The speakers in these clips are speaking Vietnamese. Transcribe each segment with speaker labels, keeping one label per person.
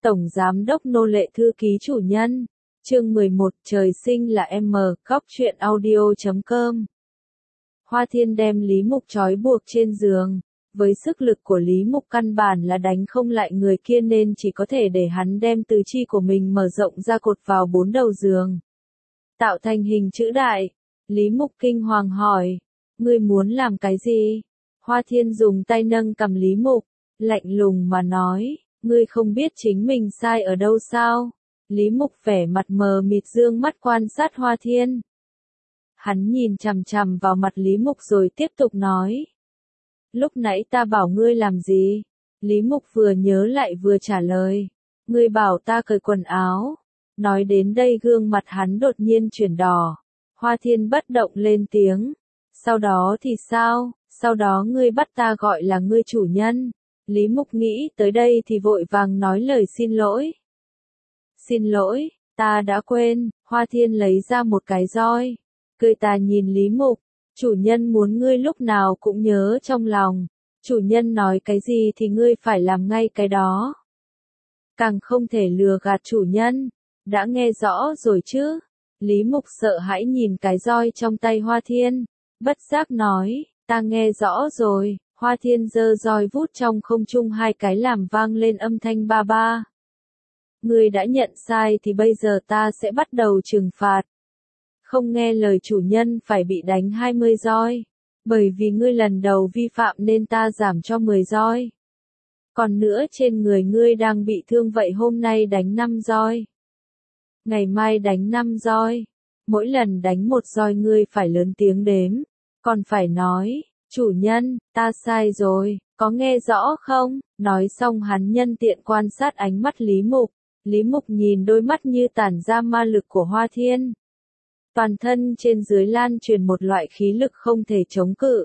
Speaker 1: Tổng Giám đốc Nô lệ thư ký chủ nhân. Chương 11, trời sinh là M, Cóc truyện audio.com. Hoa Thiên đem Lý Mục trói buộc trên giường. Với sức lực của Lý Mục căn bản là đánh không lại người kia nên chỉ có thể để hắn đem tứ chi của mình mở rộng ra cột vào bốn đầu giường. Tạo thành hình chữ đại. Lý Mục kinh hoàng hỏi. Ngươi muốn làm cái gì? Hoa Thiên dùng tay nâng cằm Lý Mục, lạnh lùng mà nói. Ngươi không biết chính mình sai ở đâu sao? Lý Mục vẻ mặt mờ mịt dương mắt quan sát Hoa Thiên. Hắn nhìn chằm chằm vào mặt Lý Mục rồi tiếp tục nói. Lúc nãy ta bảo ngươi làm gì? Lý Mục vừa nhớ lại vừa trả lời. Ngươi bảo ta cởi quần áo. Nói đến đây gương mặt hắn đột nhiên chuyển đỏ. Hoa Thiên bất động lên tiếng. Sau đó thì sao? Sau đó ngươi bắt ta gọi là ngươi chủ nhân. Lý Mục nghĩ tới đây thì vội vàng nói lời xin lỗi. Xin lỗi, ta đã quên. Hoa Thiên lấy ra một cái roi. Cười tà nhìn Lý Mục. Chủ nhân muốn ngươi lúc nào cũng nhớ trong lòng. Chủ nhân nói cái gì thì ngươi phải làm ngay cái đó. Càng không thể lừa gạt chủ nhân. Đã nghe rõ rồi chứ? Lý Mục sợ hãi nhìn cái roi trong tay Hoa Thiên. Bất giác nói, ta nghe rõ rồi. Hoa Thiên giơ roi vút trong không trung hai cái làm vang lên âm thanh ba ba. Ngươi đã nhận sai thì bây giờ ta sẽ bắt đầu trừng phạt. Không nghe lời chủ nhân phải bị đánh 20 roi. Bởi vì ngươi lần đầu vi phạm nên ta giảm cho 10 roi. Còn nữa trên người ngươi đang bị thương vậy hôm nay đánh 5 roi. Ngày mai đánh 5 roi. Mỗi lần đánh một roi ngươi phải lớn tiếng đếm. Còn phải nói, chủ nhân, ta sai rồi, có nghe rõ không? Nói xong hắn nhân tiện quan sát ánh mắt Lý Mục. Lý Mục nhìn đôi mắt như tản ra ma lực của Hoa Thiên. Toàn thân trên dưới lan truyền một loại khí lực không thể chống cự.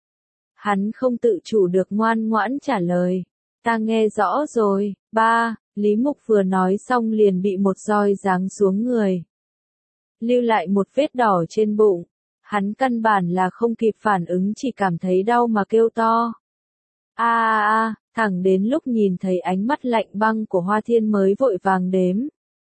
Speaker 1: Hắn không tự chủ được ngoan ngoãn trả lời. Ta nghe rõ rồi, ba. Lý Mục vừa nói xong liền bị một roi giáng xuống người. Lưu lại một vết đỏ trên bụng. Hắn căn bản là không kịp phản ứng chỉ cảm thấy đau mà kêu to. Thẳng đến lúc nhìn thấy ánh mắt lạnh băng của Hoa Thiên mới vội vàng đếm.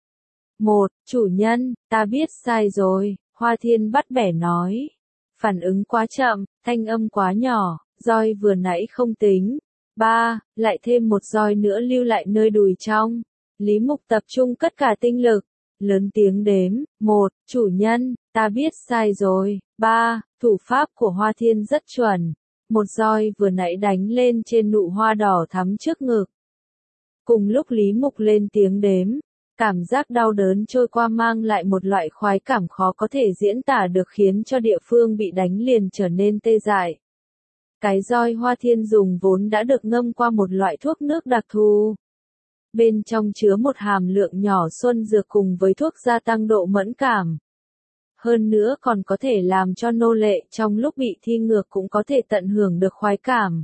Speaker 1: 1. Chủ nhân, ta biết sai rồi, Hoa Thiên bắt bẻ nói. Phản ứng quá chậm, thanh âm quá nhỏ, roi vừa nãy không tính. 3. Lại thêm một roi nữa lưu lại nơi đùi trong. Lý Mục tập trung tất cả tinh lực. Lớn tiếng đếm. 1. Chủ nhân, ta biết sai rồi. 3. Thủ pháp của Hoa Thiên rất chuẩn. Một roi vừa nãy đánh lên trên nụ hoa đỏ thắm trước ngực. Cùng lúc Lý Mục lên tiếng đếm. Cảm giác đau đớn trôi qua mang lại một loại khoái cảm khó có thể diễn tả được khiến cho địa phương bị đánh liền trở nên tê dại. Cái roi Hoa Thiên dùng vốn đã được ngâm qua một loại thuốc nước đặc thù. Bên trong chứa một hàm lượng nhỏ xuân dược cùng với thuốc gia tăng độ mẫn cảm. Hơn nữa còn có thể làm cho nô lệ trong lúc bị thi ngược cũng có thể tận hưởng được khoái cảm.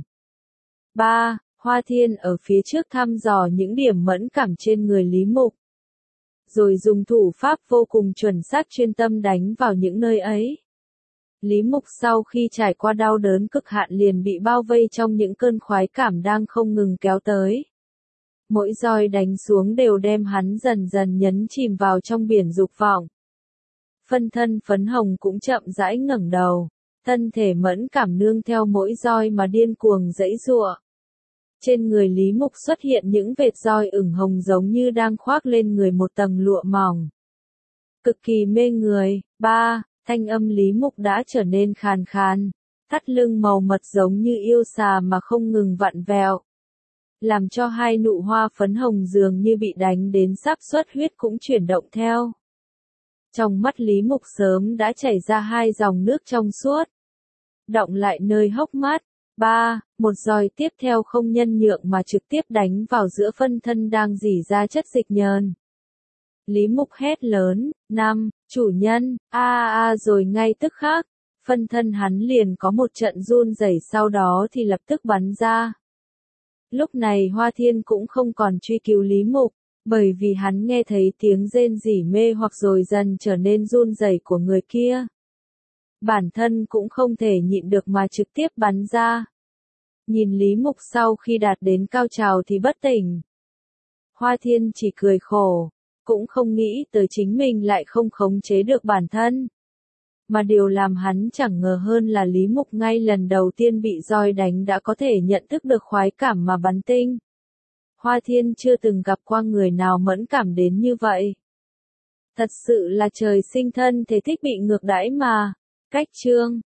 Speaker 1: 3. Hoa Thiên ở phía trước thăm dò những điểm mẫn cảm trên người Lý Mục. Rồi dùng thủ pháp vô cùng chuẩn xác chuyên tâm đánh vào những nơi ấy. Lý Mục sau khi trải qua đau đớn cực hạn liền bị bao vây trong những cơn khoái cảm đang không ngừng kéo tới. Mỗi roi đánh xuống đều đem hắn dần dần nhấn chìm vào trong biển dục vọng. Phân thân phấn hồng cũng chậm rãi ngẩng đầu, thân thể mẫn cảm nương theo mỗi roi mà điên cuồng giãy giụa. Trên người Lý Mục xuất hiện những vệt roi ửng hồng giống như đang khoác lên người một tầng lụa mỏng. Cực kỳ mê người. 3. Thanh âm Lý Mục đã trở nên khàn khàn, thắt lưng màu mật giống như yêu xà mà không ngừng vặn vẹo. Làm cho hai nụ hoa phấn hồng dường như bị đánh đến sắp xuất huyết cũng chuyển động theo. Trong mắt Lý Mục sớm đã chảy ra hai dòng nước trong suốt. Đọng lại nơi hốc mắt. 3. Một roi tiếp theo không nhân nhượng mà trực tiếp đánh vào giữa phân thân đang rỉ ra chất dịch nhờn. Lý Mục hét lớn. 5. Chủ nhân, rồi ngay tức khắc, phân thân hắn liền có một trận run rẩy sau đó thì lập tức bắn ra. Lúc này Hoa Thiên cũng không còn truy cứu Lý Mục, bởi vì hắn nghe thấy tiếng rên rỉ mê hoặc rồi dần trở nên run rẩy của người kia. Bản thân cũng không thể nhịn được mà trực tiếp bắn ra. Nhìn Lý Mục sau khi đạt đến cao trào thì bất tỉnh. Hoa Thiên chỉ cười khổ, cũng không nghĩ tới chính mình lại không khống chế được bản thân. Mà điều làm hắn chẳng ngờ hơn là Lý Mục ngay lần đầu tiên bị roi đánh đã có thể nhận thức được khoái cảm mà bắn tinh. Hoa Thiên chưa từng gặp qua người nào mẫn cảm đến như vậy. Thật sự là trời sinh thân thế thích bị ngược đãi mà. Cách chương